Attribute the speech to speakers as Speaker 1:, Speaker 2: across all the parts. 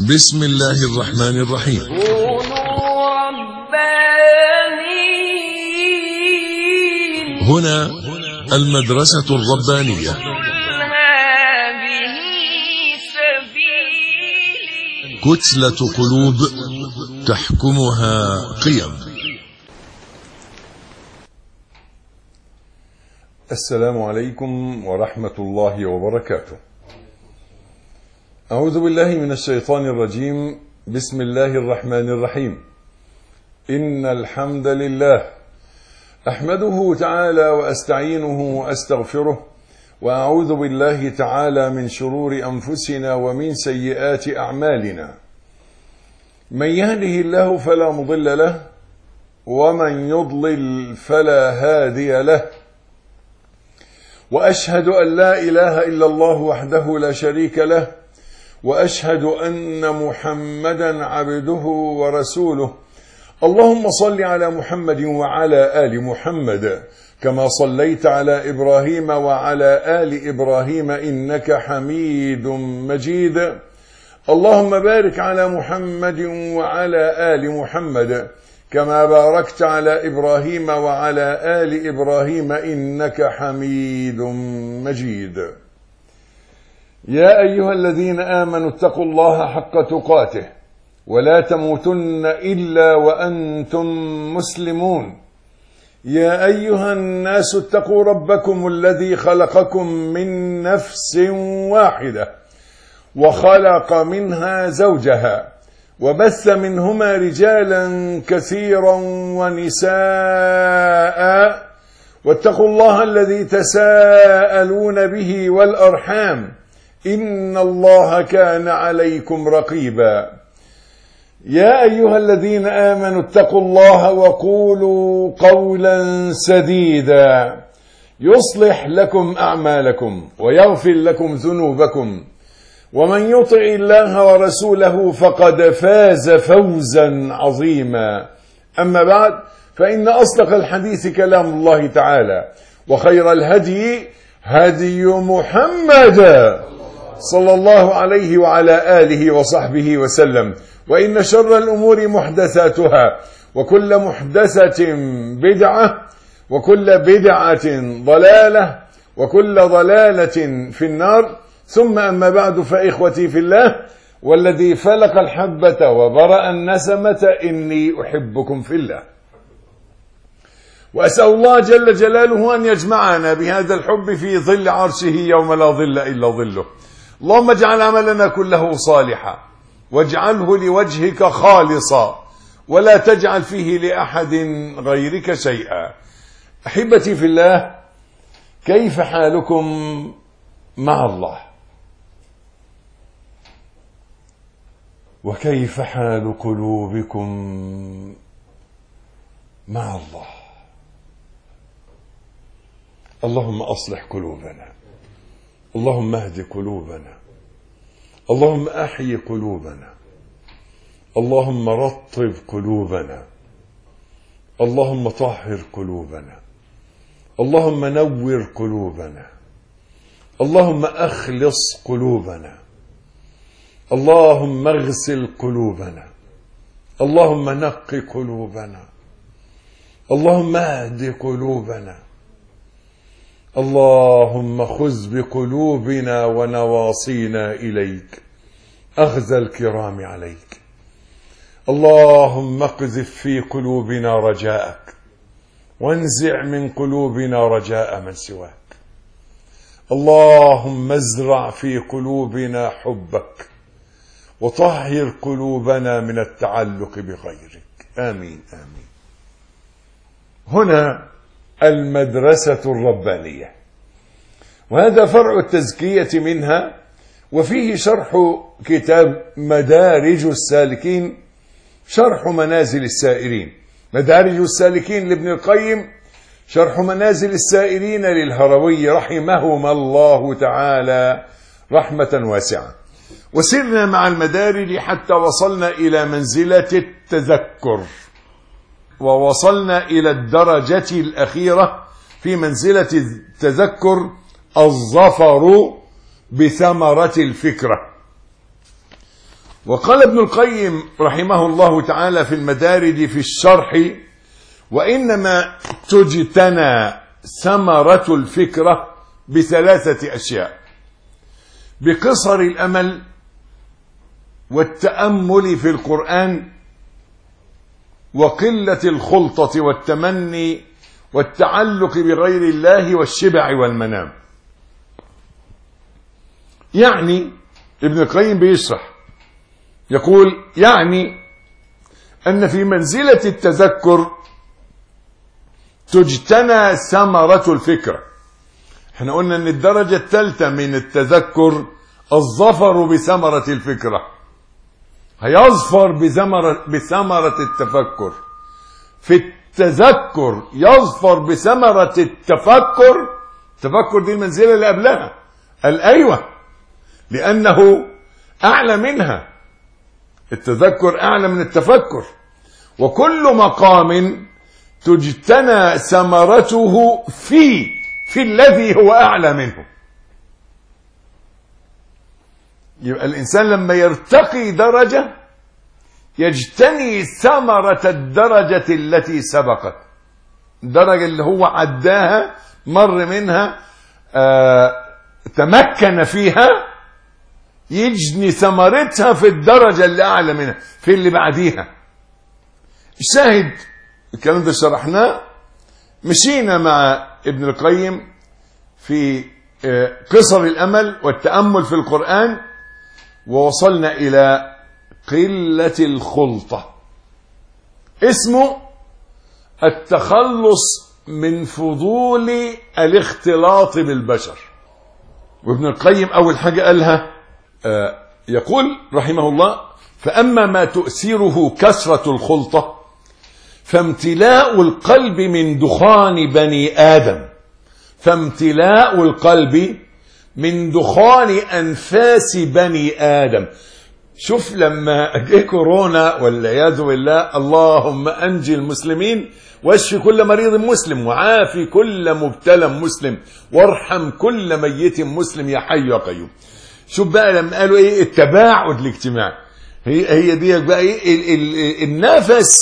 Speaker 1: بسم الله الرحمن الرحيم.
Speaker 2: كونوا ربانيين.
Speaker 1: هنا المدرسة الربانية.
Speaker 2: هذه سبيلي.
Speaker 1: كتلة قلوب تحكمها قيم.
Speaker 3: السلام عليكم ورحمة الله وبركاته. أعوذ بالله من الشيطان الرجيم. بسم الله الرحمن الرحيم. إن الحمد لله أحمده تعالى وأستعينه وأستغفره، وأعوذ بالله تعالى من شرور أنفسنا ومن سيئات أعمالنا. من يهده الله فلا مضل له، ومن يضلل فلا هادي له، وأشهد أن لا إله إلا الله وحده لا شريك له، وأشهد أن محمدا عبده ورسوله. اللهم صل على محمد وعلى آل محمد كما صليت على إبراهيم وعلى آل إبراهيم إنك حميد مجيد. اللهم بارك على محمد وعلى آل محمد كما باركت على إبراهيم وعلى آل إبراهيم إنك حميد مجيد. يا أيها الذين آمنوا اتقوا الله حق تقاته ولا تموتن إلا وأنتم مسلمون. يا أيها الناس اتقوا ربكم الذي خلقكم من نفس واحدة وخلق منها زوجها وبث منهما رجالا كثيرا ونساء، واتقوا الله الذي تساءلون به والأرحام إن الله كان عليكم رقيبا. يا أيها الذين آمنوا اتقوا الله وقولوا قولا سديدا يصلح لكم أعمالكم ويغفر لكم ذنوبكم، ومن يطع الله ورسوله فقد فاز فوزا عظيما. أما بعد، فإن أصدق الحديث كلام الله تعالى، وخير الهدي هدي محمد صلى الله عليه وعلى آله وصحبه وسلم. وإن شر الأمور محدثاتها، وكل محدثة بدعة، وكل بدعة ضلالة، وكل ضلالة في النار. ثم أما بعد، فإخوتي في الله، والذي فلق الحبة وبرأ النسمة إني أحبكم في الله، وأسأل الله جل جلاله أن يجمعنا بهذا الحب في ظل عرشه يوم لا ظل إلا ظله. اللهم اجعل عملنا كله صالحا، واجعله لوجهك خالصا، ولا تجعل فيه لأحد غيرك شيئا. أحبتي في الله، كيف حالكم مع الله؟ وكيف حال قلوبكم مع الله؟ اللهم أصلح قلوبنا، اللهم اهد قلوبنا، اللهم أحيي قلوبنا، اللهم رطب قلوبنا، اللهم طهر قلوبنا، اللهم نور قلوبنا، اللهم أخلص قلوبنا، اللهم اغسل قلوبنا، اللهم نقي قلوبنا، اللهم اهد قلوبنا، اللهم خذ بقلوبنا ونواصينا إليك أخذ الكرام عليك. اللهم اقذف في قلوبنا رجاءك، وانزع من قلوبنا رجاء من سواك. اللهم ازرع في قلوبنا حبك، وطهر قلوبنا من التعلق بغيرك. آمين آمين. هنا المدرسة الربانية، وهذا فرع التزكية منها، وفيه شرح كتاب مدارج السالكين، شرح منازل السائرين. مدارج السالكين لابن القيم، شرح منازل السائرين للهروي رحمهما الله تعالى رحمة واسعة. وسرنا مع المدارج حتى وصلنا إلى منزلة التذكر، ووصلنا إلى الدرجة الأخيرة في منزلة التذكر، الظفر بثمرة الفكرة. وقال ابن القيم رحمه الله تعالى في المدارج في الشرح: وإنما تجتنى ثمرة الفكرة بثلاثة أشياء: بقصر الأمل، والتأمل في القرآن، وقلة الخلطة والتمني والتعلق بغير الله والشبع والمنام. يعني ابن القيم بيشرح يقول: يعني أن في منزلة التذكر تجتنى ثمرة الفكرة. احنا قلنا ان الدرجة الثالثة من التذكر الظفر بثمرة الفكرة، هيظفر بثمرة التفكر. في التذكر يظفر بثمرة التفكر. التفكر دي المنزلة اللي قبلها، قال أيوة، لأنه أعلى منها. التذكر أعلى من التفكر، وكل مقام تجتنى ثمرته في الذي هو أعلى منه. يبقى الإنسان لما يرتقي درجة يجتني ثمرة الدرجة التي سبقت، الدرجة اللي هو عداها، مر منها، تمكن فيها، يجني ثمرتها في الدرجة اللي أعلى منها، في اللي بعديها. الشاهد الكلام ده شرحناه. مشينا مع ابن القيم في قصر الأمل والتأمل في القرآن، ووصلنا إلى قلة الخلطة، اسمه التخلص من فضول الاختلاط بالبشر. وابن القيم أول حاجة قالها يقول رحمه الله: فأما ما تؤثره كثرة الخلطة فامتلاء القلب من دخان بني آدم، فامتلاء القلب من دخان أنفاس بني آدم. شوف لما جه كورونا والعياذ بالله، اللهم أنجي المسلمين واشفي كل مريض مسلم وعافي كل مبتلى مسلم وارحم كل ميت مسلم يا حي يا قيوم. شوف بقى لما قالوا ايه التباعد الاجتماعي، هي دي بقى ايه النفس،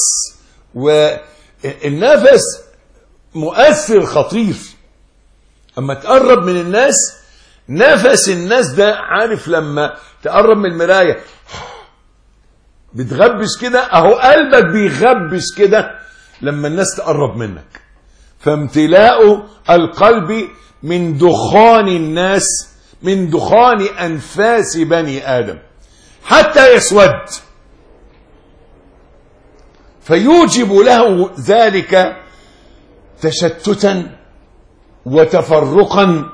Speaker 3: والنفس مؤثر خطير. اما تقرب من الناس، نفس الناس ده، عارف لما تقرب من المراية بتغبش كده، اهو قلبك بيغبش كده لما الناس تقرب منك. فامتلاء القلب من دخان الناس، من دخان أنفاس بني آدم حتى يسود، فيوجب له ذلك تشتتا وتفرقا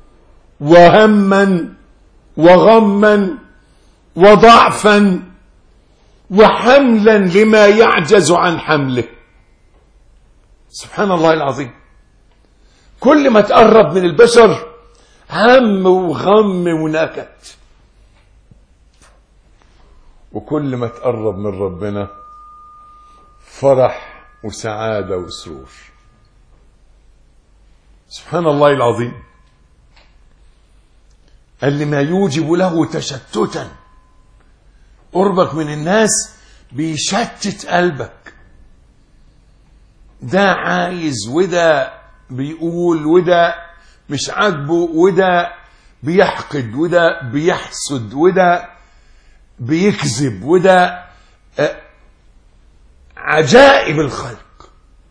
Speaker 3: وهما وغما وضعفا وحملا لما يعجز عن حمله. سبحان الله العظيم. كل ما تقرب من البشر هم وغم ونكد، وكل ما تقرب من ربنا فرح وسعادة وسرور. سبحان الله العظيم. قال لما يوجب له تشتتا، قربك من الناس بيشتت قلبك، ده عايز وده بيقول وده مش عاجبه وده بيحقد وده بيحسد وده بيكذب وده عجائب الخلق،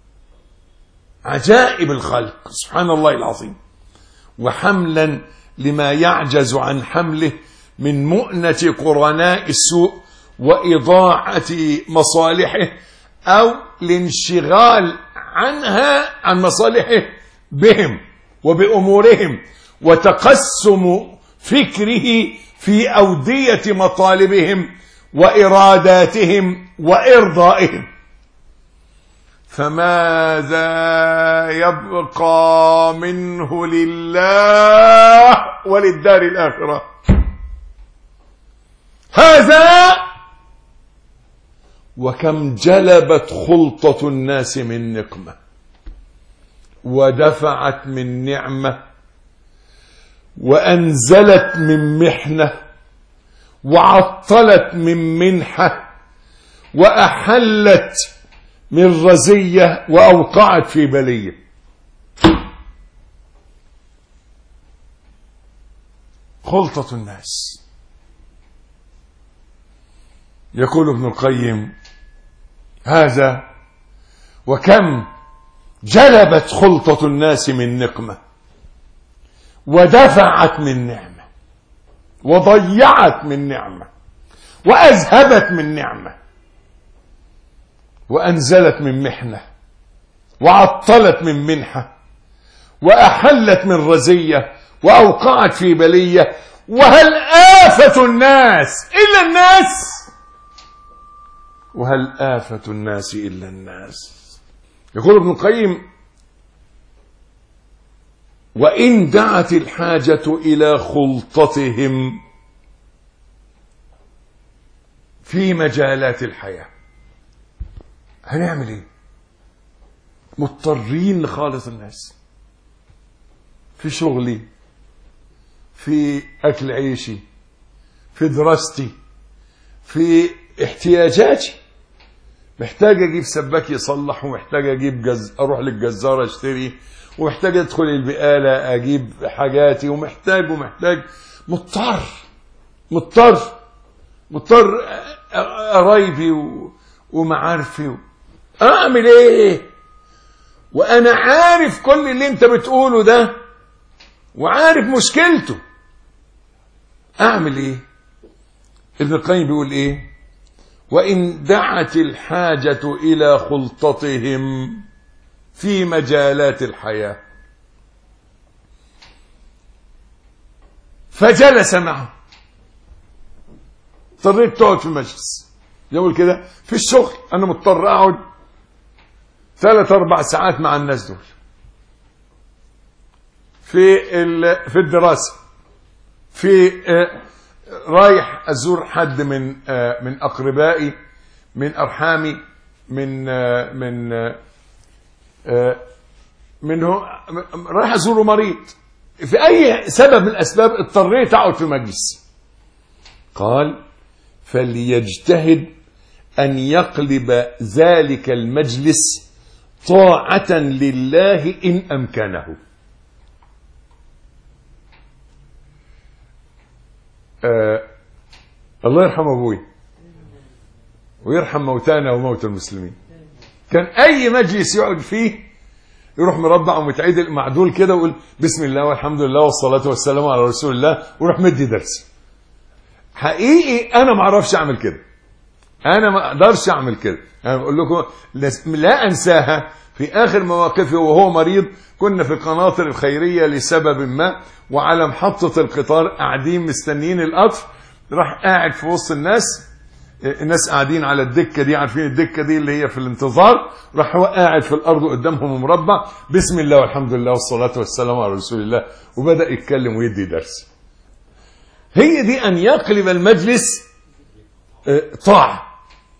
Speaker 3: عجائب الخلق. سبحان الله العظيم. وحملا لما يعجز عن حمله من مؤنة قرناء السوء وإضاعة مصالحه، أو الانشغال عنها عن مصالحه بهم وبأمورهم، وتقسم فكره في أودية مطالبهم وإراداتهم وإرضائهم. فماذا يبقى منه لله وللدار الآخرة؟ هذا وكم جلبت خلطة الناس من نقمة، ودفعت من نعمة، وأنزلت من محنة، وعطلت من منحة وأحلت من رزية وأوقعت في بلية. خلطة الناس. يقول ابن القيم هذا وكم جلبت خلطة الناس من نقمة ودفعت من نعمة وضيعت من نعمة وأذهبت من نعمة وأنزلت من محنة وعطلت من منحة وأحلت من رزية وأوقعت في بلية. وهل آفة الناس إلا الناس؟ وهل آفة الناس إلا الناس؟ يقول ابن القيم وإن دعت الحاجة إلى خلطتهم في مجالات الحياة، هنعمل ايه؟ مضطرين نخالط الناس في شغلي، في أكل عيشي، في دراستي، في احتياجاتي. محتاج أجيب سباك يصلح، ومحتاج أجيب أروح للجزارة أشتري، ومحتاج أدخل البقالة أجيب حاجاتي، ومحتاج مضطر قرايبي ومعارفي. أعمل إيه وأنا عارف كل اللي أنت بتقوله ده وعارف مشكلته؟ أعمل إيه؟ ابن القيم بيقول إيه؟ وإن دعت الحاجة إلى خلطتهم في مجالات الحياة فجلس معه. اضطريت تقعد في المجلس، يقول كده في الشغل أنا مضطر أقعد 3-4 ساعات مع الناس دول، في الدراسة، في رايح أزور حد من أقربائي، من أرحامي، منه رايح أزوره مريض، في أي سبب من الأسباب اضطريت أقعد في مجلس. قال فليجتهد أن يقلب ذلك المجلس طاعة لله إن أمكنه. الله يرحم أبوي ويرحم موتانا وموتى المسلمين. كان أي مجلس يقعد فيه يروح مربع ومتعدل معدول كده ويقول بسم الله والحمد لله والصلاة والسلام على رسول الله ويروح مدي درس. حقيقي أنا ما أعرفش أعمل كده، أنا ما أقدرش أعمل كده. أنا بقول لكم لا أنساها في آخر مواقفي وهو مريض. كنا في القناطر الخيرية لسبب ما، وعلى محطة القطار قاعدين مستنيين القطر، راح قاعد في وسط الناس قاعدين على الدكة دي، عارفين الدكة دي اللي هي في الانتظار، راح هو قاعد في الأرض قدامهم مربع بسم الله والحمد لله والصلاة والسلام على رسول الله، وبدأ يتكلم ويدي درس. هي دي أن يقلب المجلس طاعة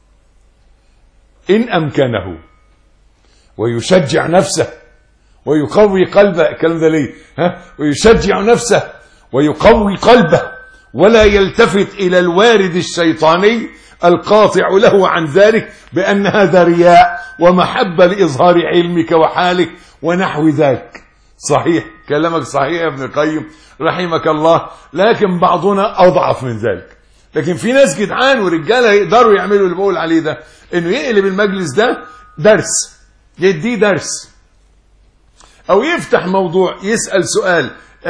Speaker 3: إن أمكنه، ويشجع نفسه ويقوي قلبه. الكلام ده ليه؟ ويشجع نفسه ويقوي قلبه ولا يلتفت إلى الوارد الشيطاني القاطع له عن ذلك بأن هذا رياء ومحبة لإظهار علمك وحالك ونحو ذلك. صحيح كلامك صحيح يا ابن القيم رحمك الله، لكن بعضنا أضعف من ذلك. لكن في ناس جدعان ورجالة يقدروا يعملوا اللي بقول عليه ده، إنه يقلب المجلس ده درس، يديه درس، أو يفتح موضوع، يسأل سؤال،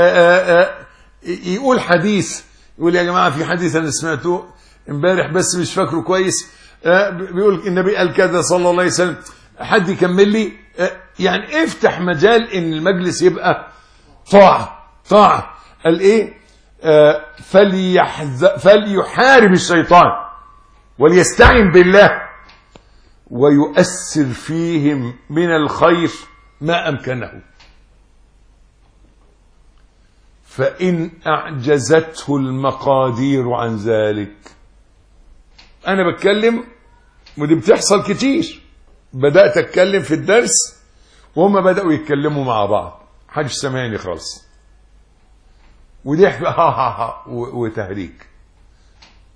Speaker 3: يقول حديث، يقول يا جماعة في حديث أنا سمعته امبارح بس مش فاكره كويس، بيقول النبي قال كذا صلى الله عليه وسلم، حد يكمل لي. يعني افتح مجال ان المجلس يبقى طاعة. قال ايه؟ فليحارب الشيطان وليستعن بالله ويؤثر فيهم من الخير ما أمكنه، فإن أعجزته المقادير عن ذلك. أنا بتكلم ودي بتحصل كتير، بدأت أتكلم في الدرس وهم بدأوا يتكلموا مع بعض، محدش سامعني خالص، وضحك وتهريج.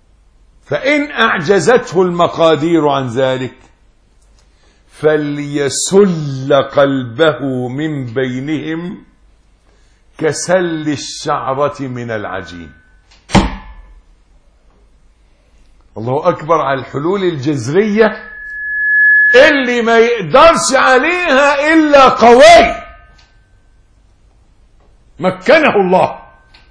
Speaker 3: فإن أعجزته المقادير عن ذلك فليسل قلبه من بينهم كسل الشعرة من العجين. الله أكبر على الحلول الجذرية اللي ما يقدرش عليها إلا قوي مكنه الله.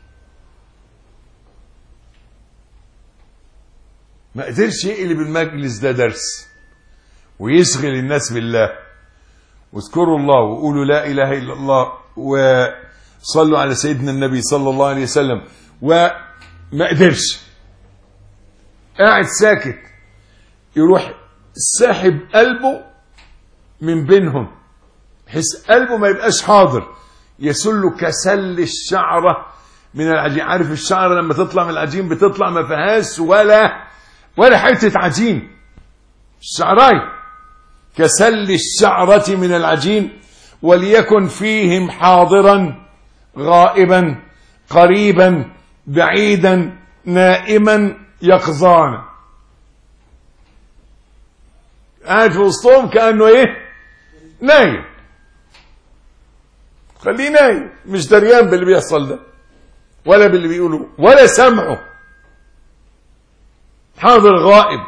Speaker 3: ما قدرش يقلب المجلس ده درس ويشغل الناس بالله واذكروا الله وقولوا لا إله إلا الله وصلوا على سيدنا النبي صلى الله عليه وسلم، وما قدرش، قاعد ساكت، يروح ساحب قلبه من بينهم بحيث قلبه ما يبقاش حاضر، يسله كسل الشعرة من العجين. عارف الشعرة لما تطلع من العجين بتطلع ما فيهاش ولا حتة عجين، الشعراي كسل الشعرة من العجين، وليكن فيهم حاضرا غائبا قريبا بعيدا نائما يقظانا. قاعد في وسطهم كأنه ايه؟ نايم. خليه نايم، مش دريان باللي بيحصل ده ولا باللي بيقولوا ولا سمعه، حاضر غائب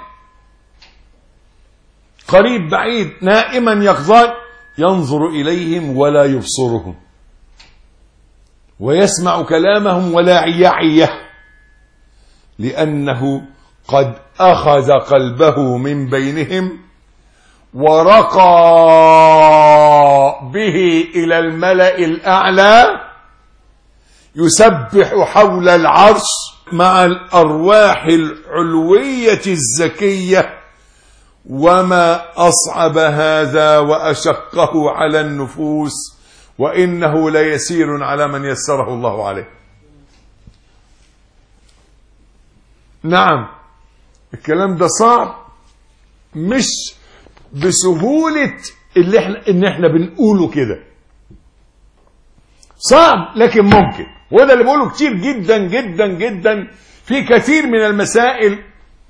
Speaker 3: قريب بعيد نائما يقظان، ينظر إليهم ولا يبصرهم ويسمع كلامهم ولا يعيه، لأنه قد أخذ قلبه من بينهم ورقى به إلى الملأ الأعلى يسبح حول العرش مع الأرواح العلوية الزكية. وما أصعب هذا وأشقه على النفوس، وإنه ليسير على من يسره الله عليه. نعم الكلام ده صعب، مش بسهولة إن احنا بنقوله كده، صعب لكن ممكن. وده اللي بقوله كتير جدا جدا جدا في كثير من المسائل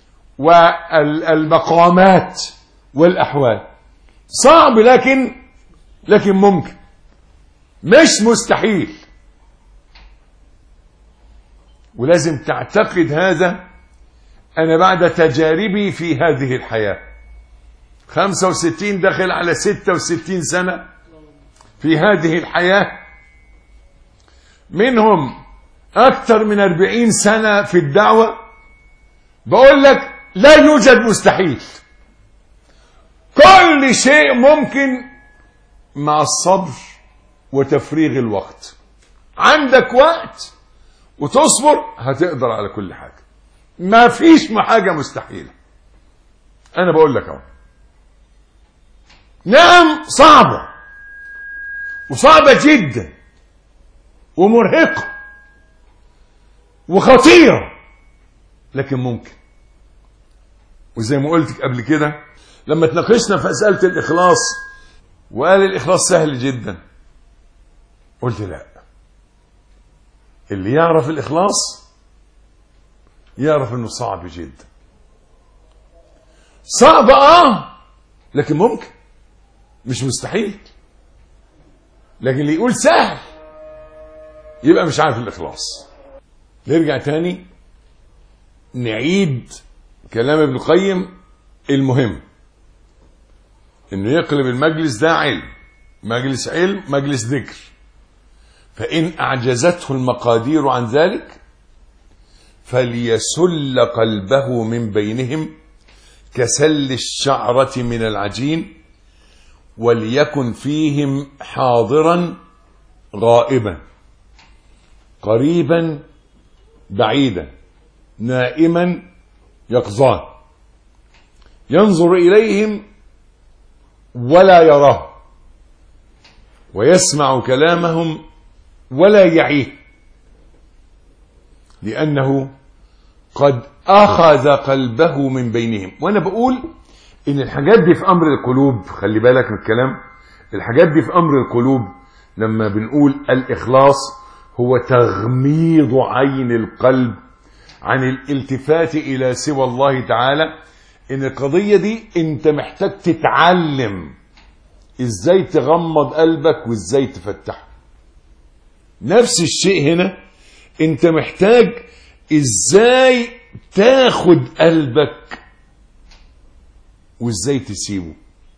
Speaker 3: والمقامات والأحوال. صعب لكن ممكن، مش مستحيل. ولازم تعتقد هذا. أنا بعد تجاربي في هذه الحياة 65 داخل على 66 سنة في هذه الحياة، منهم أكثر من 40 سنة في الدعوة، بقول لك لا يوجد مستحيل، كل شيء ممكن مع الصبر وتفريغ الوقت. عندك وقت وتصبر هتقدر على كل حاجة، ما فيش حاجة مستحيلة. أنا بقول لك اهو. نعم صعبة وصعبة جدا ومرهقة وخطيرة، لكن ممكن. وزي ما قلت قبل كده لما تناقشنا في مسألة الإخلاص وقال الإخلاص سهل جدا، قلت لا، اللي يعرف الإخلاص يعرف انه صعب جدا. صعب لكن ممكن، مش مستحيل. لكن اللي يقول سهل يبقى مش عارف الإخلاص. نرجع تاني نعيد كلام ابن القيم. المهم انه يقلب المجلس ده علم، مجلس علم، مجلس ذكر. فإن أعجزته المقادير عن ذلك فليسل قلبه من بينهم كسل الشعرة من العجين، وليكن فيهم حاضرا غائبا قريبا بعيدا نائما يقظان، ينظر إليهم ولا يراه، ويسمع كلامهم ولا يعيه، لأنه قد أخذ قلبه من بينهم. وأنا بقول إن الحاجات دي في أمر القلوب، خلي بالك من الكلام، الحاجات دي في أمر القلوب. لما بنقول الإخلاص هو تغميض عين القلب عن الالتفات إلى سوى الله تعالى، إن القضية دي أنت محتاج تتعلم إزاي تغمض قلبك وإزاي تفتحه. نفس الشيء هنا، أنت محتاج إزاي تاخد قلبك وإزاي تسيبه.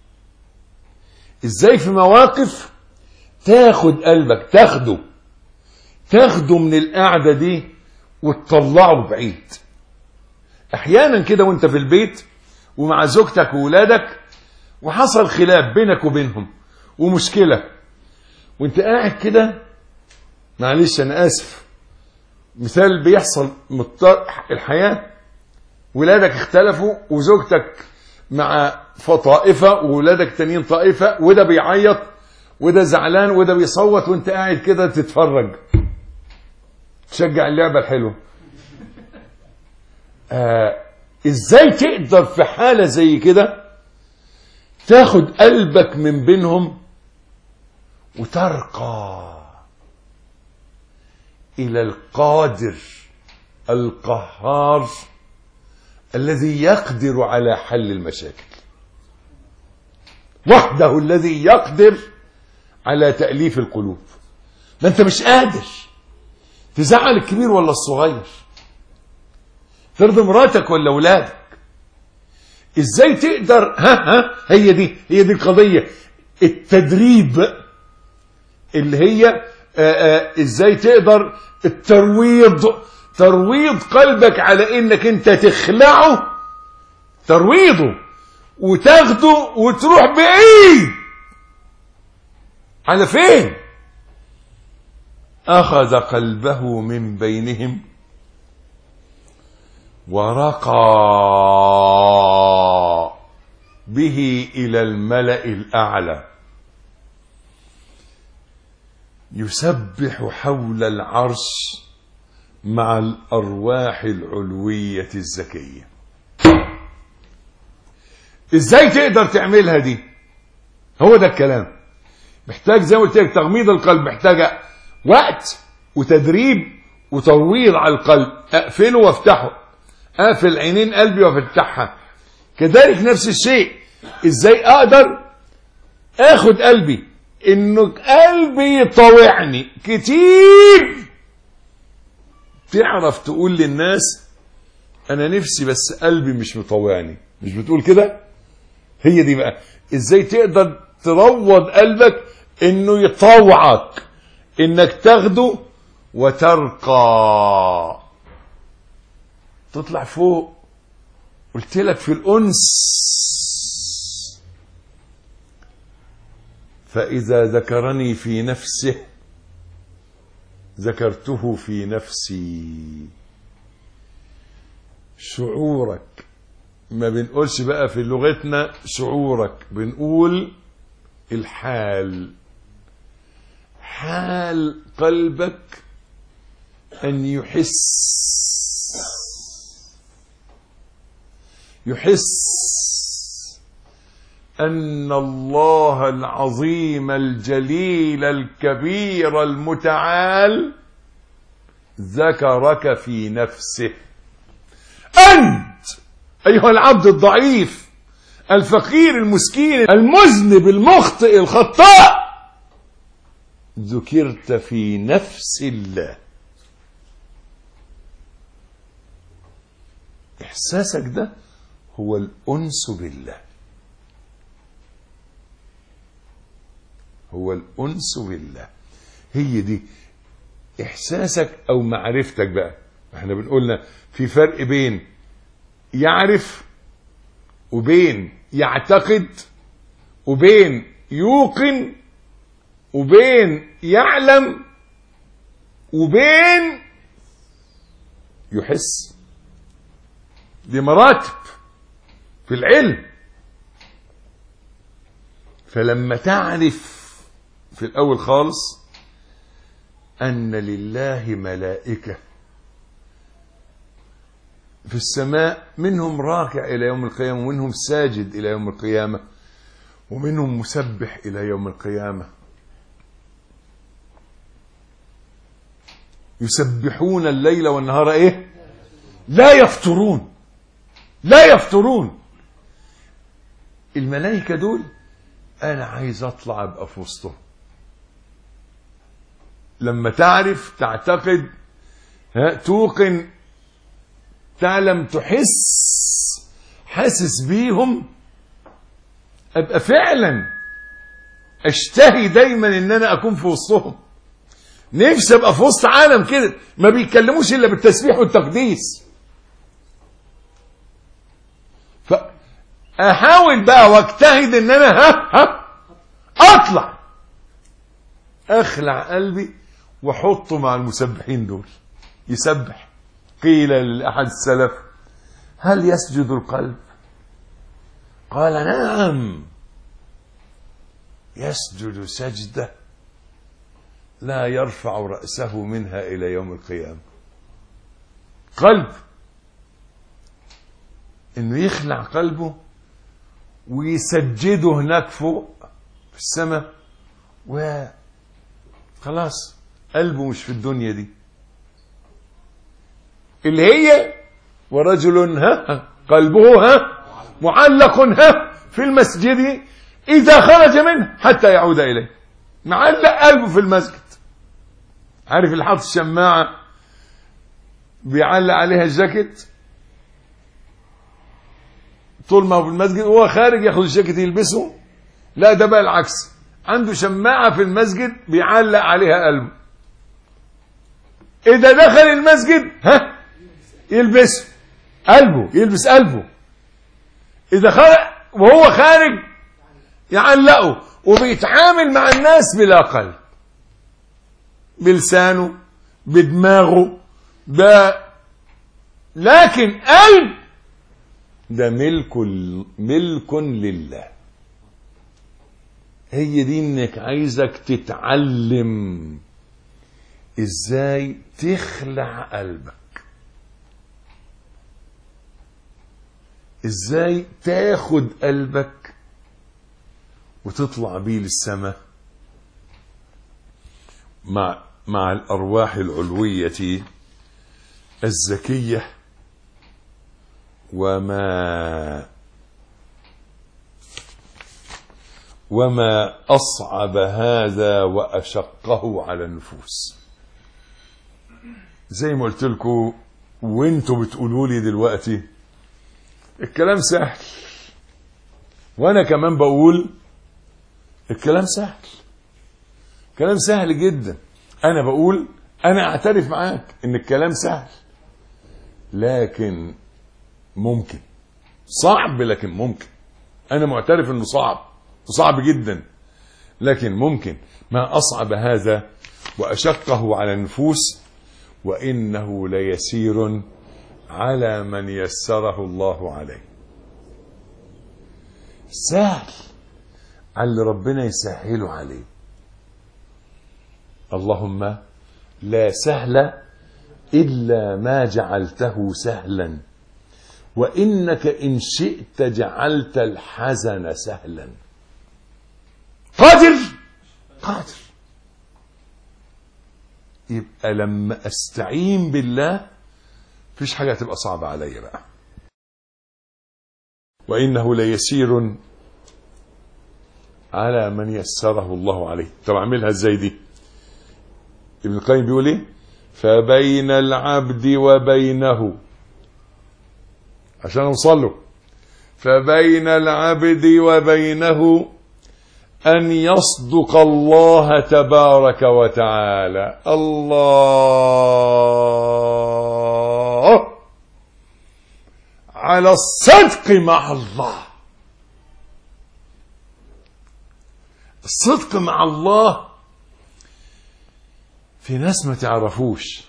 Speaker 3: إزاي في مواقف تاخد قلبك، تاخده من القعدة دي وتطلعه بعيد. احيانا كده وانت في البيت ومع زوجتك وولادك وحصل خلاف بينك وبينهم ومشكلة، وانت قاعد كده، معلش انا اسف، مثال بيحصل الحياة، ولادك اختلفوا وزوجتك مع طائفة وولادك تانيين طائفة، وده بيعيط وده زعلان وده بيصوت، وانت قاعد كده تتفرج تشجع اللعبة الحلوة. ازاي تقدر في حالة زي كده تاخد قلبك من بينهم وترقى إلى القادر القهار الذي يقدر على حل المشاكل، وحده الذي يقدر على تأليف القلوب. ما انت مش قادر تزعل الكبير ولا الصغير، ترضي مراتك ولا ولادك. ازاي تقدر هي دي القضية، التدريب اللي هي ازاي تقدر ترويض قلبك على انك انت تخلعه، ترويضه وتاخده وتروح بعيد. على فين؟ اخذ قلبه من بينهم ورقى به إلى الملأ الأعلى، يسبح حول العرش مع الأرواح العلوية الزكية. إزاي تقدر تعملها دي؟ هو ده الكلام. محتاج زي ما قلت لك تغميض القلب، محتاجة وقت وتدريب وترويض على القلب. أقفله وافتحه، اقفل عينين قلبي وافتحها. كذلك نفس الشيء، ازاي اقدر اخد قلبي، انه قلبي يطوعني كتير. تعرف تقول للناس انا نفسي بس قلبي مش مطوعني، مش بتقول كده؟ هي دي بقى ازاي تقدر تروض قلبك انه يطوعك، انك تاخده وترقى، تطلع فوق. قلت لك في الأنس، فإذا ذكرني في نفسه ذكرته في نفسي. شعورك، ما بنقولش بقى في لغتنا شعورك، بنقول الحال، حال قلبك أن يحس أن الله العظيم الجليل الكبير المتعال ذكرك في نفسه. أنت أيها العبد الضعيف الفقير المسكين المذنب المخطئ الخطاء، ذكرت في نفس الله. إحساسك ده هو الأنس بالله، هو الأنس بالله. هي دي إحساسك أو معرفتك بقى. احنا بنقولنا في فرق بين يعرف وبين يعتقد وبين يوقن وبين يعلم وبين يحس. دي مراتب في العلم. فلما تعرف في الأول خالص أن لله ملائكة في السماء، منهم راكع إلى يوم القيامة، ومنهم ساجد إلى يوم القيامة، ومنهم مسبح إلى يوم القيامة، يسبحون الليل والنهار لا يفترون. الملائكة دول أنا عايز أطلع أبقى في وسطهم. لما تعرف تعتقد توقن تعلم حاسس بيهم، أبقى فعلا أشتهي دايما إن أنا أكون في وسطهم. نفسي أبقى في وسط عالم كده ما بيتكلموش إلا بالتسبيح والتقديس. فأحاول بقى واجتهد إن أنا أطلع أخلع قلبي وحطه مع المسبحين دول يسبح. قيل لأحد السلف: هل يسجد القلب؟ قال: نعم، يسجد سجدة لا يرفع رأسه منها إلى يوم القيامة. قلب، إنه يخلع قلبه ويسجده هناك فوق في السماء، وخلاص قلبه مش في الدنيا دي اللي هي ورجل قلبه معلق في المسجد إذا خرج منه حتى يعود إليه. معلق قلبه في المسجد. عارف اللي حاط الشماعة بيعلق عليها الجاكيت، طول ما هو في المسجد وهو خارج ياخد الجاكيت يلبسه. لا، ده بقى العكس، عنده شماعة في المسجد بيعلق عليها قلبه. إذا دخل المسجد يلبسه قلبه، يلبس قلبه. إذا خرج وهو خارج يعلقه، وبيتعامل مع الناس بلا قلب، بلسانه بدماغه لكن قلب ده ملك لله. هي دي انك عايزك تتعلم ازاي تخلع قلبك، ازاي تاخد قلبك وتطلع بيه للسماء مع الأرواح العلوية الزكية. وما أصعب هذا وأشقه على النفوس. زي ما قلت لكم وانتوا بتقولوا لي دلوقتي الكلام سهل، وانا كمان بقول الكلام سهل، كلام سهل جدا. انا بقول، انا اعترف معاك ان الكلام سهل، لكن ممكن صعب، لكن ممكن. انا معترف انه صعب جدا، لكن ممكن. ما اصعب هذا واشقه على النفوس وانه ليسير على من يسره الله عليه. سهل على اللي ربنا يسهله عليه. اللهم لا سهل إلا ما جعلته سهلا، وإنك إن شئت جعلت الحزن سهلا. قادر. يبقى لما أستعين بالله فيش حاجة تبقى صعبة علي بقى. وإنه ليسير على من يسره الله عليه. طب أعملها إزاي دي؟ ابن القيم بيقول إيه؟ فبين العبد وبينه، عشان أوصل له، فبين العبد وبينه أن يصدق الله تبارك وتعالى. الله على الصدق مع الله. الصدق مع الله في ناس ما تعرفوش.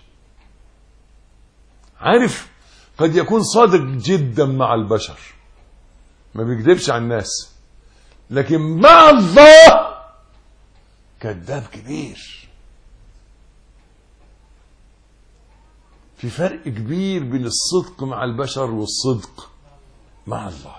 Speaker 3: عارف، قد يكون صادق جدا مع البشر، ما بيكذبش على الناس، لكن مع الله كذاب كبير. في فرق كبير بين الصدق مع البشر والصدق مع الله.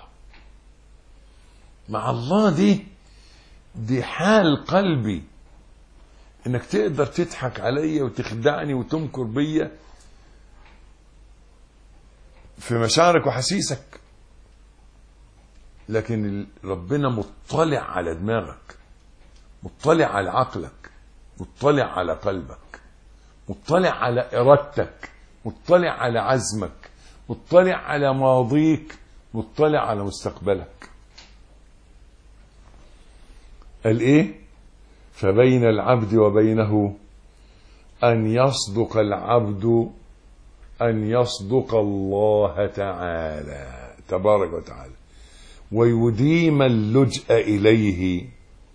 Speaker 3: مع الله دي حال قلبي، انك تقدر تضحك عليا وتخدعني وتمكر بيا في مشاعرك وحسيسك، لكن ربنا مطلع على دماغك، مطلع على عقلك، مطلع على قلبك، مطلع على إرادتك، مطلع على عزمك، مطلع على ماضيك، مطلع على مستقبلك. قال ايه؟ فبين العبد وبينه أن يصدق العبد، أن يصدق الله تعالى تبارك وتعالى، ويديم اللجأ إليه،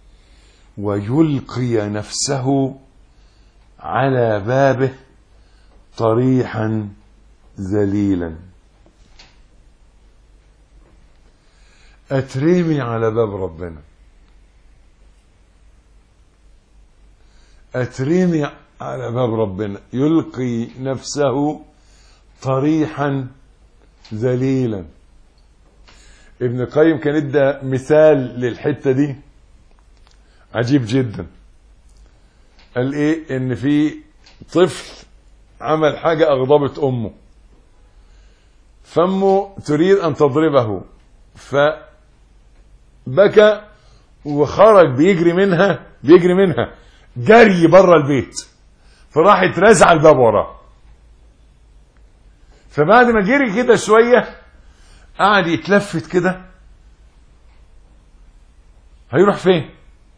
Speaker 3: ويلقي نفسه على بابه طريحا ذليلا. أترمي على باب ربنا، أترمي على باب ربنا، يلقي نفسه طريحا ذليلا. ابن القيم كان ادى مثال للحتة دي عجيب جدا. قال ايه؟ ان في طفل عمل حاجة اغضبت امه، فامه تريد ان تضربه، فبكى وخرج بيجري منها جري بره البيت، فراحت رازعه الباب وراه. فبعد ما جري كده شويه قعد يتلفت كده، هيروح فين؟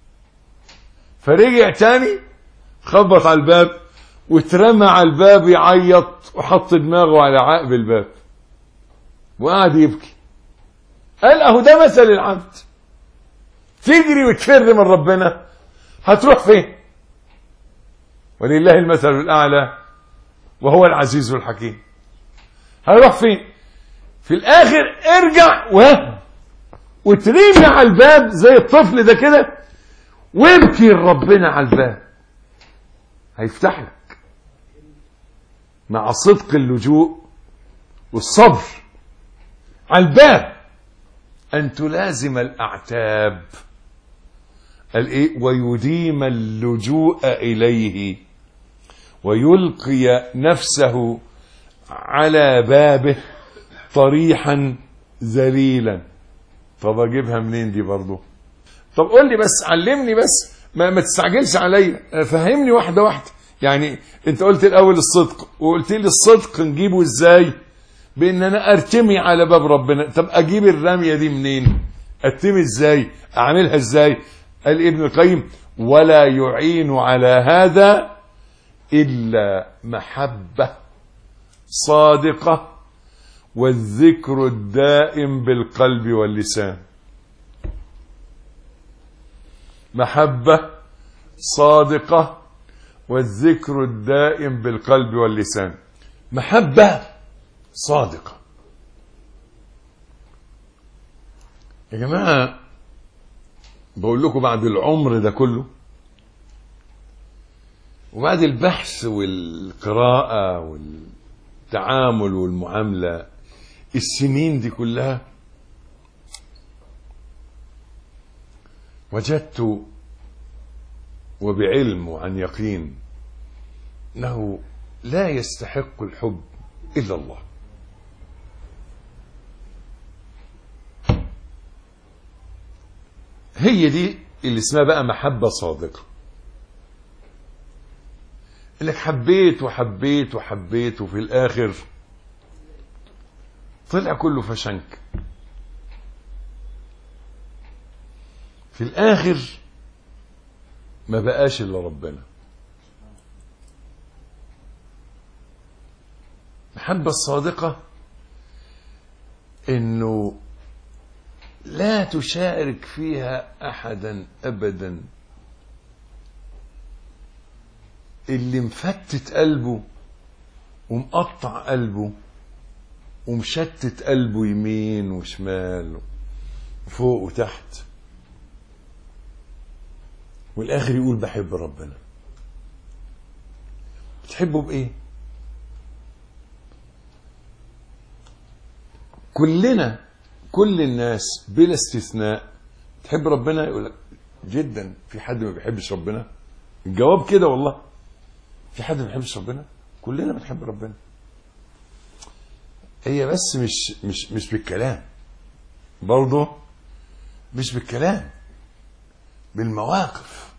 Speaker 3: فرجع تاني خبط على الباب واترمى على الباب يعيط وحط دماغه على عقب الباب وقعد يبكي. قال اهو ده مثل العبد، تجري وتفر من ربنا هتروح فين؟ ولله المثل الأعلى وهو العزيز الحكيم. هيروح فين؟ في الآخر ارجع وترمي على الباب زي الطفل ده كده وابكي ربنا على الباب، هيفتح لك مع صدق اللجوء والصبر على الباب أن تلازم الأعتاب. قال ايه؟ ويديم اللجوء إليه ويلقي نفسه على بابه طريحا ذليلا. طب اجيبها منين دي برضو؟ طب قول لي بس، علمني بس، ما تستعجلش عليا، فهمني واحدة واحدة. يعني انت قلت الاول الصدق، وقلت لي الصدق نجيبه ازاي؟ بان انا ارتمي على باب ربنا. طب اجيب الرمية دي منين؟ ارتمي ازاي؟ اعملها ازاي؟ قال ابن القيم ولا يعين على هذا إلا محبة صادقة والذكر الدائم بالقلب واللسان. محبة صادقة والذكر الدائم بالقلب واللسان. محبة صادقة يا جماعة، بقول لكم بعد العمر ده كله وبعد البحث والقراءة والتعامل والمعاملة، السنين دي كلها، وجدت وبعلم وعن يقين أنه لا يستحق الحب إلا الله. هي دي اللي اسمها بقى محبة صادقة، انك حبيت وحبيت وحبيت وفي الاخر طلع كله فشنك. في الاخر ما بقاش الا ربنا. المحبة الصادقة انه لا تشارك فيها احدا ابدا. اللي مفتت قلبه ومقطع قلبه ومشتت قلبه يمين وشمال وفوق وتحت، والاخر يقول بحب ربنا. بتحبه بايه؟ كلنا، كل الناس بلا استثناء تحب ربنا. يقول لك جدا، في حد ما بيحبش ربنا؟ الجواب كده والله، في حد ما بيحبش ربنا؟ كلنا بنحب ربنا. هي بس مش بالكلام، برضه مش بالكلام، بالمواقف.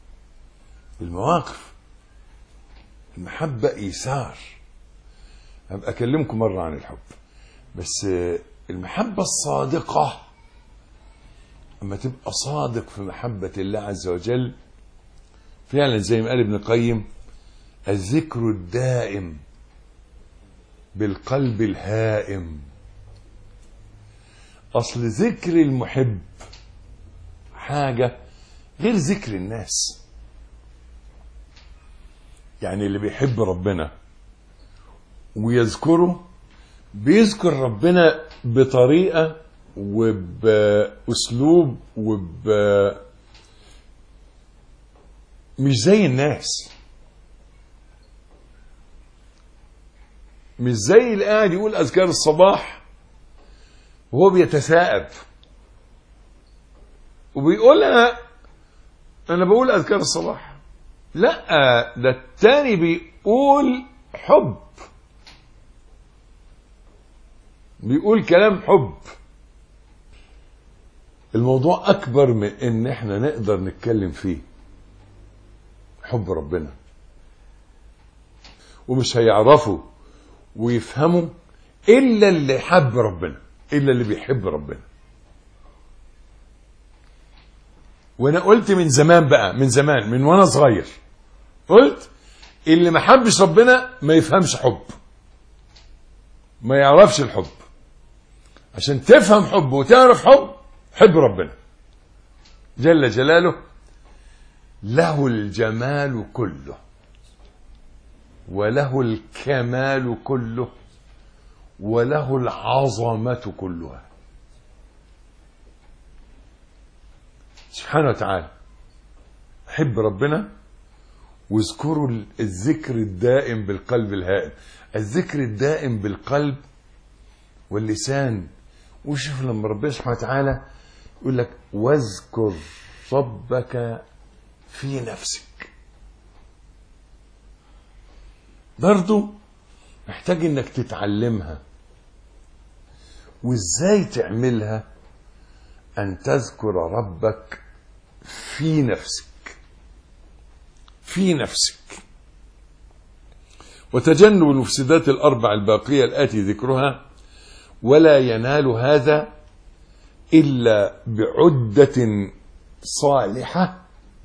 Speaker 3: المحبة إيثار. هبقى أكلمكم مرة عن الحب، بس المحبة الصادقة أما تبقى صادق في محبة الله عز وجل فعلا زي ما قال ابن القيم: الذكر الدائم بالقلب الهائم. أصل ذكر المحب حاجة غير ذكر الناس. يعني اللي بيحب ربنا ويذكره بيذكر ربنا بطريقة وبأسلوب مش زي الناس، مش زي اللي قاعد يقول أذكار الصباح وهو بيتثاءب وبيقول أنا بقول أذكار الصباح. لا، ده التاني بيقول حب، بيقول كلام حب. الموضوع أكبر من إن إحنا نقدر نتكلم فيه. حب ربنا، ومش هيعرفوا ويفهموا إلا اللي حب ربنا، إلا اللي بيحب ربنا. وأنا قلت من زمان بقى، من وأنا صغير قلت اللي ما حبش ربنا ما يفهمش حب، ما يعرفش الحب. عشان تفهم حب وتعرف حب ربنا جل جلاله. له الجمال كله وله الكمال كله وله العظمة كلها سبحانه وتعالى. حب ربنا واذكروا الذكر الدائم بالقلب الهائم. الذكر الدائم بالقلب واللسان. وشوف لما ربنا سبحانه وتعالى يقول لك: واذكر ربك في نفسك، برضو محتاج انك تتعلمها. وازاي تعملها؟ ان تذكر ربك في نفسك وتجنب المفسدات الأربع الباقية الآتي ذكرها. ولا ينال هذا إلا بعدة صالحة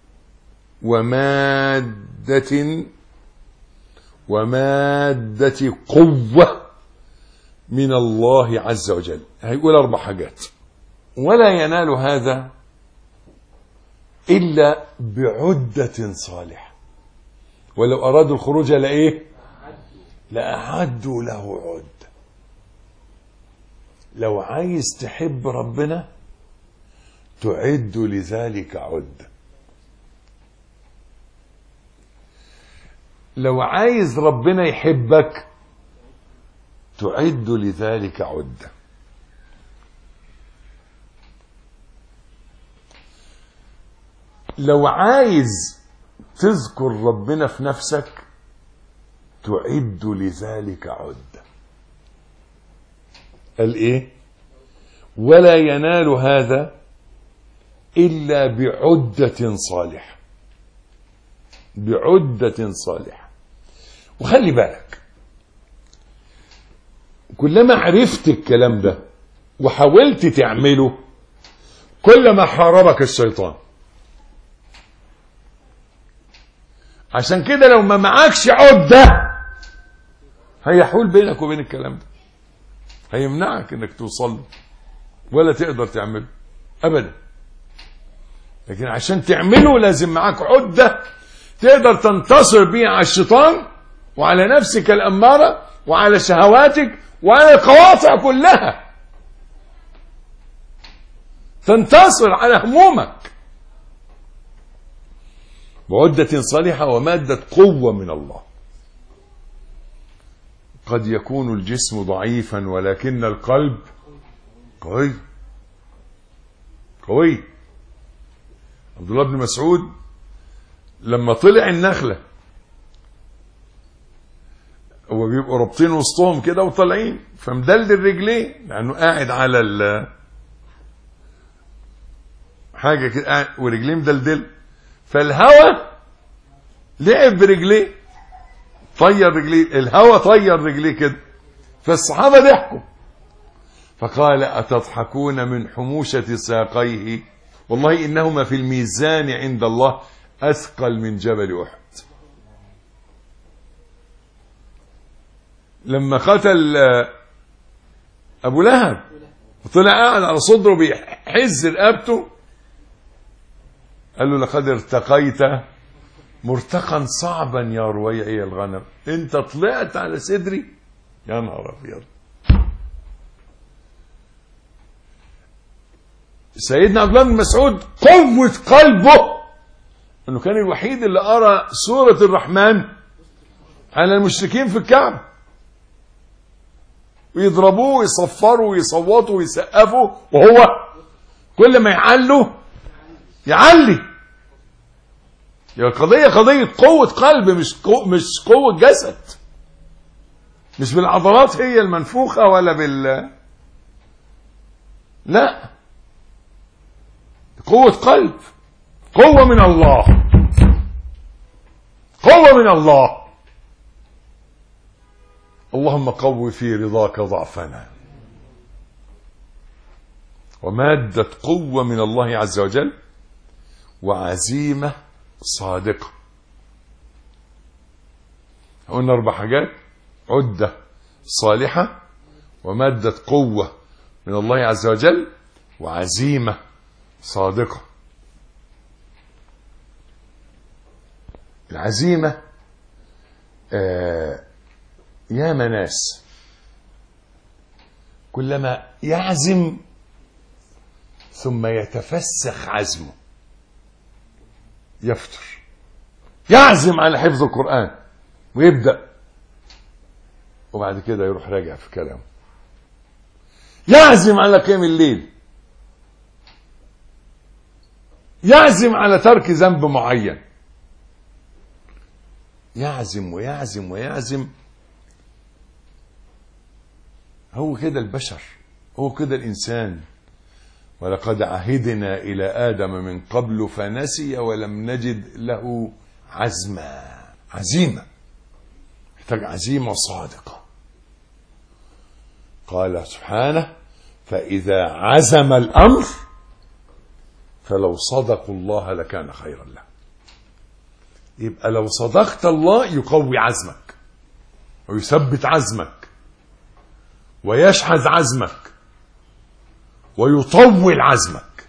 Speaker 3: ومادة قوة من الله عز وجل. هيقول 4 حاجات. ولا ينال هذا إلا بعدة صالحة. ولو أرادوا الخروج لأعدوا له عدة. لو عايز تحب ربنا تعد لذلك عدة. لو عايز ربنا يحبك تعد لذلك عدة. لو عايز تذكر ربنا في نفسك تعد لذلك عدة. قال ايه؟ ولا ينال هذا إلا بعدة صالحة. بعدة صالحة. وخلي بالك، كلما عرفت الكلام ده وحاولت تعمله كلما حاربك الشيطان. عشان كده لو ما معكش عدة هيحول بينك وبين الكلام ده، هيمنعك انك توصل له ولا تقدر تعمله ابدا. لكن عشان تعمله لازم معاك عدة تقدر تنتصر بيها على الشيطان وعلى نفسك الأمارة وعلى شهواتك وعلى القواطع كلها. تنتصر على همومك بعدة صالحة ومادة قوة من الله. قد يكون الجسم ضعيفا ولكن القلب قوي. عبد الله بن مسعود لما طلع النخلة هو بيبقوا رابطين وسطهم كده وطالعين، فمدلدل رجليه لانه قاعد على حاجه كده ورجليه مدلدل، فالهواء لعب برجليه، طير رجليه، الهواء طير رجليه كده، فالصحابه ضحكوا، فقال أتضحكون من حموشة ساقيه والله إنهما في الميزان عند الله أثقل من جبل أحد. لما قتل أبو لهب وطلع قاعد على صدره بيحز رقبته، قال له لقد ارتقيت مرتقا صعبا يا رويعي الغنم، انت طلعت على صدري يا نهار ابيض. سيدنا عبد الله بن مسعود قوة قلبه انه كان الوحيد اللي قرأ سورة الرحمن على المشركين في الكعبة، ويضربوه ويصفروا ويصوتوا ويسقفوا، وهو كل ما يعلوا يعلي. القضية قضية قوة قلب، مش قوة جسد، مش بالعضلات هي المنفوخة ولا لا، قوة قلب، قوة من الله، قوة من الله. اللهم قو في رضاك ضعفنا. ومادة قوة من الله عز وجل وعزيمة صادقة. قلنا 4 حاجات: عدة صالحة، ومادة قوة من الله عز وجل، وعزيمة صادقة. العزيمة يا مناس كلما يعزم ثم يتفسخ عزمه يفتر، يعزم على حفظ القرآن ويبدأ وبعد كده يروح راجع في كلامه، يعزم على قيام الليل، يعزم على ترك ذنب معين، يعزم ويعزم ويعزم. هو كده البشر، هو كده الإنسان. ولقد عهدنا إلى آدم من قبل فنسي ولم نجد له عزما. عزيمة، يحتاج عزيمة صادقة. قال سبحانه: فإذا عزم الأمر فلو صدقوا الله لكان خيرا له. يبقى لو صدقت الله يقوي عزمك ويثبت عزمك ويشحذ عزمك ويطول عزمك،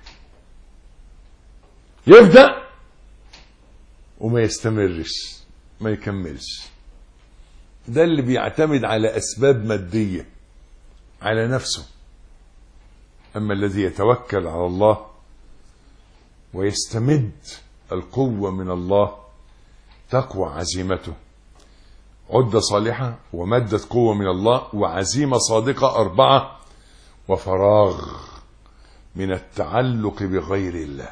Speaker 3: يبدأ وما يستمرش، ما يكملش. ده اللي بيعتمد على أسباب مادية على نفسه. أما الذي يتوكل على الله ويستمد القوة من الله تقوى عزيمته. عدة صالحة ومادة قوة من الله وعزيمة صادقة. 4 وفراغ من التعلق بغير الله،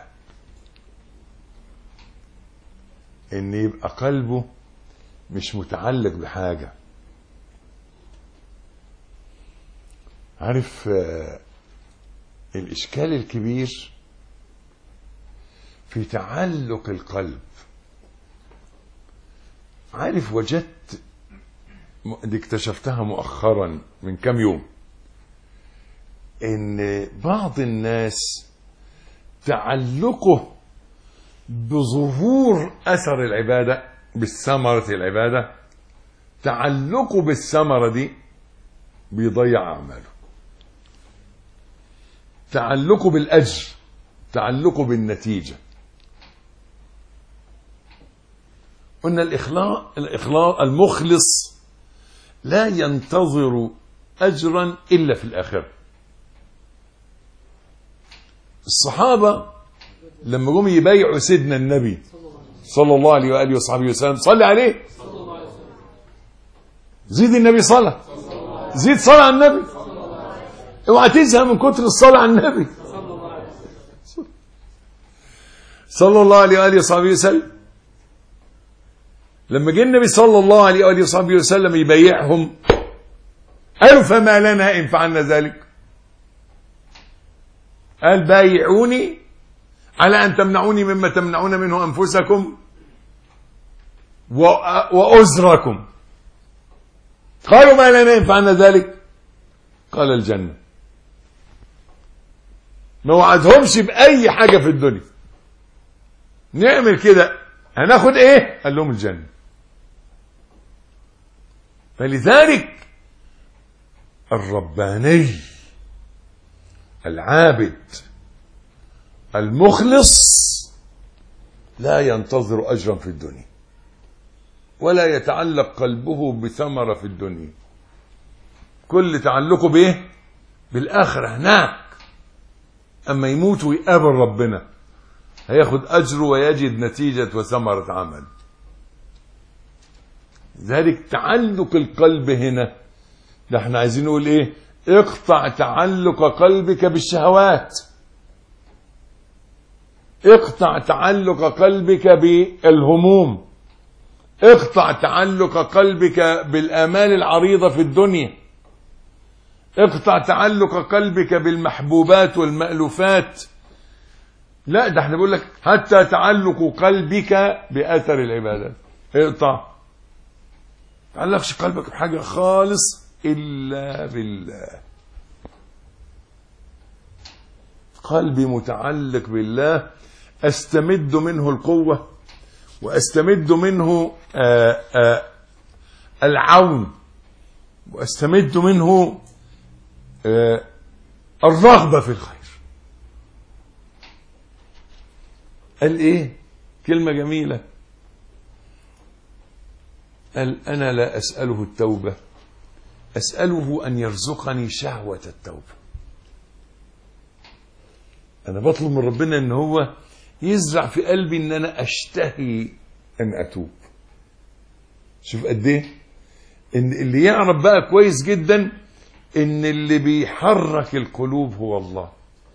Speaker 3: ان يبقى قلبه مش متعلق بحاجة. عارف الإشكال الكبير في تعلق القلب. عارف وجدت دي اكتشفتها مؤخرا من كام يوم، ان بعض الناس تعلقه بظهور اثر العبادة، بالثمرة العبادة، تعلقه بالثمرة دي بيضيع اعماله. تعلقه بالاجر، تعلقه بالنتيجة. قلنا المخلص لا ينتظر أجرا إلا في الآخرة. الصحابة لما قاموا يبايعوا سيدنا النبي صلى الله عليه وآله وصحبه وسلم، صلي عليه، زيد النبي صلاة، زيد صلاة على النبي، اوعى تزهق من كتر الصلاة على النبي صلى الله عليه وآله وصحبه وسلم. لما جه النبي صلى الله عليه وآله وصحبه وسلم يبايعهم قالوا فما لنا إن فعلنا ذلك؟ قال بايعوني على أن تمنعوني مما تمنعون منه أنفسكم وأزركم. قالوا ما لنا إن فعلنا ذلك؟ قال الجنة. ما وعدهمش بأي حاجة في الدنيا. نعمل كده هناخد ايه؟ قال لهم الجنة. فلذلك الرباني العابد المخلص لا ينتظر أجرا في الدنيا ولا يتعلق قلبه بثمرة في الدنيا. كل تعلقه بإيه؟ بالآخرة هناك. أما يموت ويقابل ربنا هياخد أجره ويجد نتيجة وثمرة عمل. ذلك تعلق القلب هنا ده احنا عايزين نقول ايه؟ اقطع تعلق قلبك بالشهوات، اقطع تعلق قلبك بالهموم، اقطع تعلق قلبك بالآمال العريضة في الدنيا، اقطع تعلق قلبك بالمحبوبات والمألوفات. لا ده احنا بقول لك حتى تعلق قلبك بأثر العبادات اقطع. تعلقش قلبك بحاجة خالص إلا بالله. قلبي متعلق بالله أستمد منه القوة وأستمد منه العون وأستمد منه الرغبة في الخير. قال إيه؟ كلمة جميلة. قال أنا لا أسأله التوبة، أسأله أن يرزقني شهوة التوبة. أنا بطلب من ربنا أن هو يزرع في قلبي أن أنا أشتهي أن أتوب. شوف قد إيه إن اللي يعرف بقى كويس جدا إن اللي بيحرك القلوب هو الله،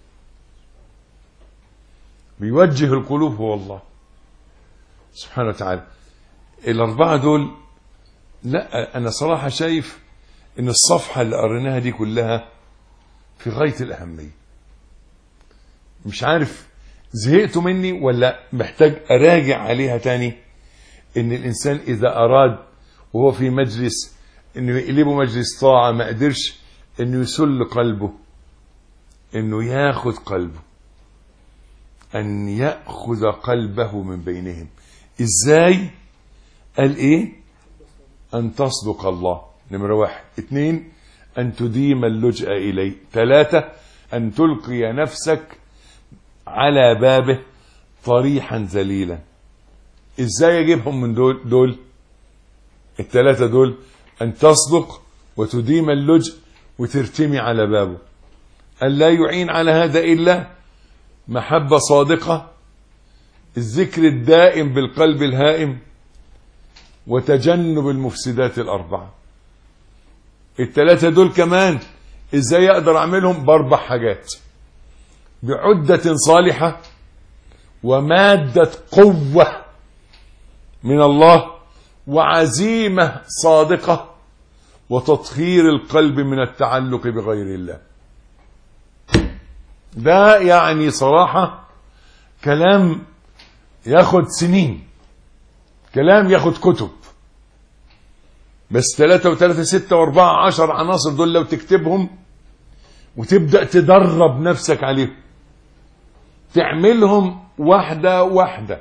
Speaker 3: بيوجه القلوب هو الله سبحانه وتعالى. الأربعة دول، لا أنا صراحة شايف إن الصفحة اللي قريناها دي كلها في غاية الأهمية. مش عارف زهقتوا مني ولا محتاج أراجع عليها تاني. إن الإنسان إذا أراد وهو في مجلس إنه يقلبه مجلس طاعة ما قدرش إنه يسل قلبه، إنه ياخذ قلبه، أن يأخذ قلبه من بينهم. إزاي؟ قال إيه؟ أن تصدق الله، نمرة 1. 2 أن تديم اللجأ إليه. 3 أن تلقي نفسك على بابه طريحا ذليلا. إزاي أجيبهم من دول؟ ال3 دول، أن تصدق وتديم اللجأ وترتمي على بابه. أن لا يعين على هذا إلا محبة صادقة، الذكر الدائم بالقلب الهائم، وتجنب المفسدات ال4. ال3 دول كمان ازاي اقدر اعملهم؟ ب4 حاجات: بعدة صالحة، ومادة قوة من الله، وعزيمة صادقة، وتطهير القلب من التعلق بغير الله. ده يعني صراحة كلام ياخد سنين، كلام ياخد كتب. بس 3 و3 6 و4 10 عناصر دول لو تكتبهم وتبدأ تدرب نفسك عليهم، تعملهم واحدة واحدة،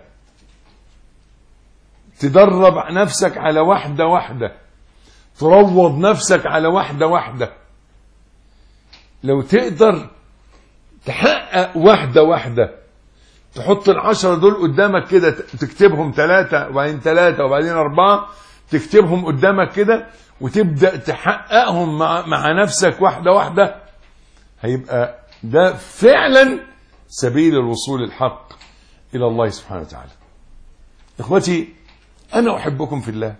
Speaker 3: تدرب نفسك على واحدة واحدة، تروض نفسك على واحدة واحدة. لو تقدر تحقق واحدة واحدة، تحط 10 دول قدامك كده، تكتبهم 3 وبعدين 3 وبعدين 4، تكتبهم قدامك كده وتبدأ تحققهم مع نفسك واحدة واحدة، هيبقى ده فعلا سبيل الوصول الحق إلى الله سبحانه وتعالى. إخوتي، أنا أحبكم في الله،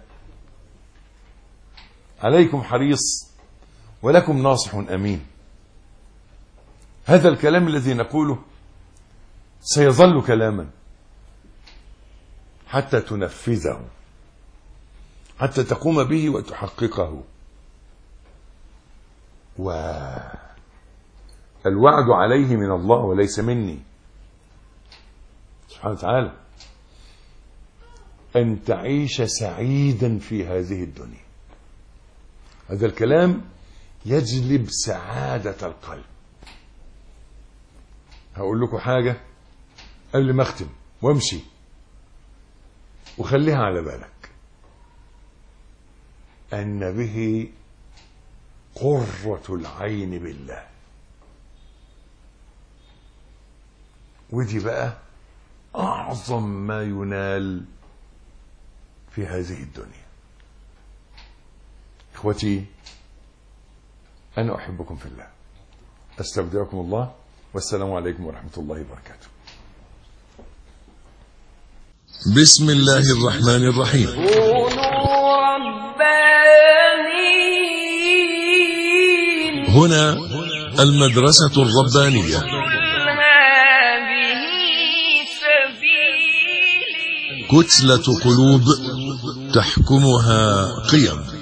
Speaker 3: عليكم حريص ولكم ناصح أمين. هذا الكلام الذي نقوله سيظل كلاما حتى تنفذه. حتى تقوم به وتحققه. والوعد عليه من الله وليس مني سبحانه وتعالى، أن تعيش سعيدا في هذه الدنيا. هذا الكلام يجلب سعادة القلب. هقول لكم حاجة قبل ما أختم وامشي، وخليها على بالك، أن به قرة العين بالله. ودي بقى أعظم ما ينال في هذه الدنيا. إخوتي، أنا أحبكم في الله، أستودعكم الله، والسلام عليكم ورحمة الله وبركاته.
Speaker 1: بسم الله الرحمن الرحيم.
Speaker 2: كونوا ربانيين.
Speaker 1: هنا المدرسة الربانية.
Speaker 2: قل هذه سبيلي.
Speaker 1: كتلة قلوب تحكمها قيم.